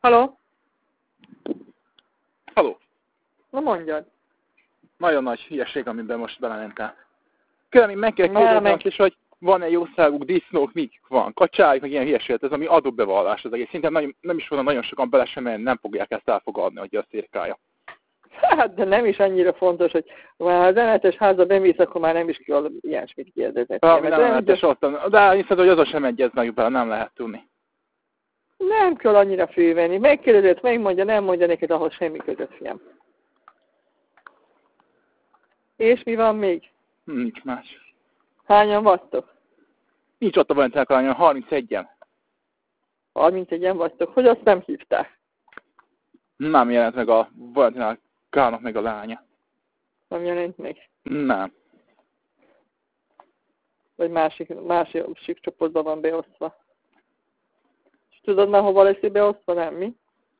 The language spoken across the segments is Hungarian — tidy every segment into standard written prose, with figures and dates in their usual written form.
Halló? Halló. Na mondjad. Nagyon nagy hülyeség, amiben most belementem. Kérem, meg kell kérdezni azt is, hogy van-e jószáguk, disznók, mik van, kacsáik, meg ilyen hülyeséget, ez ami adóbevallás az egész. Szinte nem is volna nagyon sokan bele sem, mert nem fogják ezt elfogadni, hogy a szirkálja. Hát, de nem is annyira fontos, hogy ha az emeltes házba bemész, akkor már nem is kell ilyesmit kérdezni. Nem lehetes ottan, de hiszed, hogy azon sem egyez meg bele, nem lehet tudni. Nem kell annyira fővenni. Megkérdezett, megmondja, nem mondja neked, ahhoz semmi között, fiam. És mi van még? Nincs más. Hányan vagytok? Nincs ott a Valentinálkalányon, 31-en. 31-en vagytok. Hogy azt nem hívták? Nem jelent meg a Valentinálkának meg a lánya. Nem jelent meg? Nem. Vagy másik csoportban van beosztva. És tudod már, hova lesz beosztva, nem mi?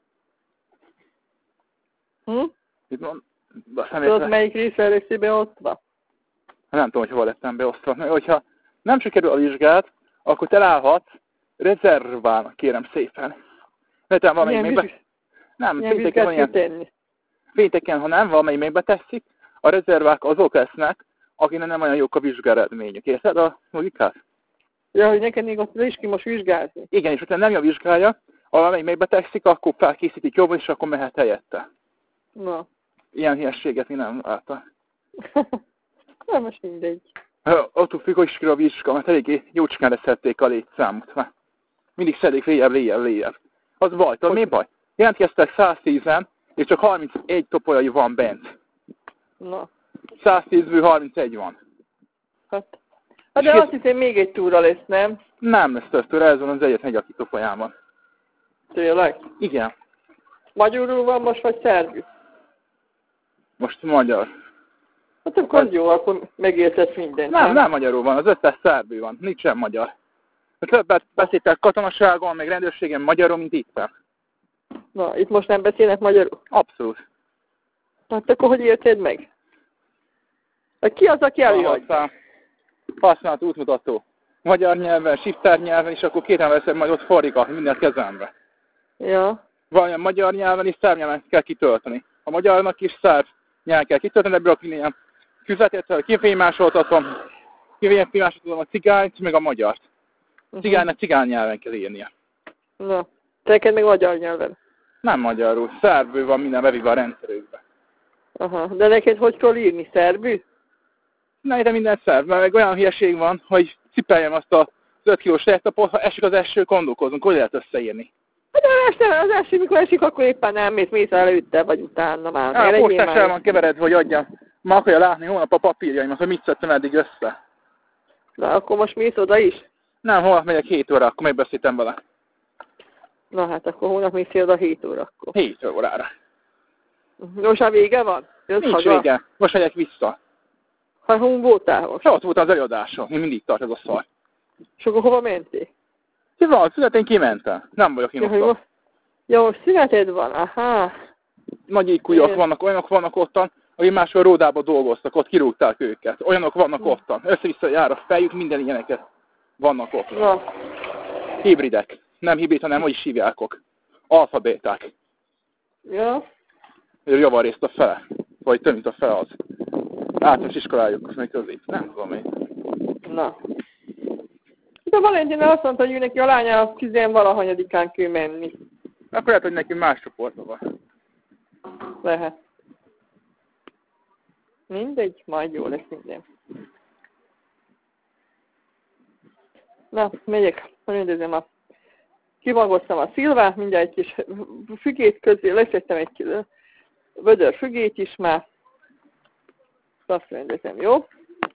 Tudod, melyik része lesz beosztva? Nem tudom, hogy hova lettem beosztva. Mert hogyha nem sikerül a vizsgát, akkor te állhatsz rezerválnak, kérem szépen. Netem valamelyik még nem, pénteken van ilyen. Pénteken, ha nem, valamelyik még beteszik, a rezervák azok lesznek, akinek nem olyan jók a vizsgáredményük. Érted a logikát? Ja, hogy neked még ott is ki most vizsgálni. Igen, és utána nem jó a vizsgálja, valamelyik még beteszik, akkor felkészítik jobban, és akkor mehet helyette. Na. Ilyen hülyességet én nem láttam. Nem, most mindegy. Attól függ, hogy is a vizsga, mert eléggé jócskán leszették a létszámot. Mindig szedik léjjebb. Az baj, tudod mi baj? Jelentkeztek 110-en, és csak 31 topolyai van bent. Na. 110-ből 31 van. Hát de azt hiszem még egy túra lesz, nem? Nem lesz több túra, ez van az egyetlen egy, aki topolyán van. Tényleg? Igen. Magyarul van most, vagy szerbű? Most magyar. Hát akkor jó, akkor megértesz mindent. Nem magyarul van, az összes szerbű van, nincsen magyar. Többet beszéltek katonaságon, meg rendőrségen magyarul, mint itt. Na, itt most nem beszélnek magyarul? Abszolút. Hát akkor hogy érted meg? Ki az, aki előadja? Használt útmutató. Magyar nyelven, shifter nyelven, és akkor kéten veszem majd ott fordika mindent kezembe. Ja. Valamilyen magyar nyelven és szerb nyelven kell kitölteni. A magyarnak is szerb nyelven kell kitölteni, ebből a ilyen füzetet, kifénymásoltatom a cigányt, meg a magyart. Cigánynak cigány nyelven kell írnia. Na, neked meg magyar nyelven? Nem magyarul, szerbül van minden bevive a rendszerükbe. Aha, de neked hogy kell írni, szerbű? Na, de minden szerb, mert meg olyan hülyeség van, hogy cipeljem azt az 5 kilós tehetapot, ha esik az eső, gondolkozunk, hogy lehet összeírni. De az eső, mikor esik, akkor éppen nem mész előtte, vagy utána már. A postás el van keveredve, hogy adjam. Ma akarja látni holnap a papírjaimat, hogy mit szedtem eddig össze. Na, akkor most mész oda is? Nem, holnap megyek 7 óra, akkor megbeszéltem vele. Na hát, akkor holnap mész oda 7 órakor. 7 órára. Most a vége van? Nincs vége, most megyek vissza. Ha hon voltál most? Ott voltam az előadáson, én mindig tart ez a szar. És akkor hova mentél? Van, szünetén kimentem. Nem vagyok én ott. Jó, szüneted van, aha. Nagy ékúlyok vannak, olyanok vannak ottan, akik máshol ródában dolgoztak, ott kirúgták őket. Olyanok vannak ottan. Össze-vissza jár a fejük, minden ilyeneket vannak ott. Na. Hibridek. Nem hibrid, hanem hogy is hívjákok. Alfabéták. Ja. Javarészt a fele. Vagy több mint a fele az. Általános iskolájuk, még közép. Nem tudom én. Na. De Valentin azt mondta, hogy ő neki a lánya 10-valahanyadikán kell menni. Akkor lehet, hogy neki más csoportban van. Lehet. Mindegy, majd jó lesz minden. Na, megyek, rendezem kivagoztam a szilvát, mindjárt egy kis fügét közé, leszettem egy vödör fügét is már. Azt rendezem, jó?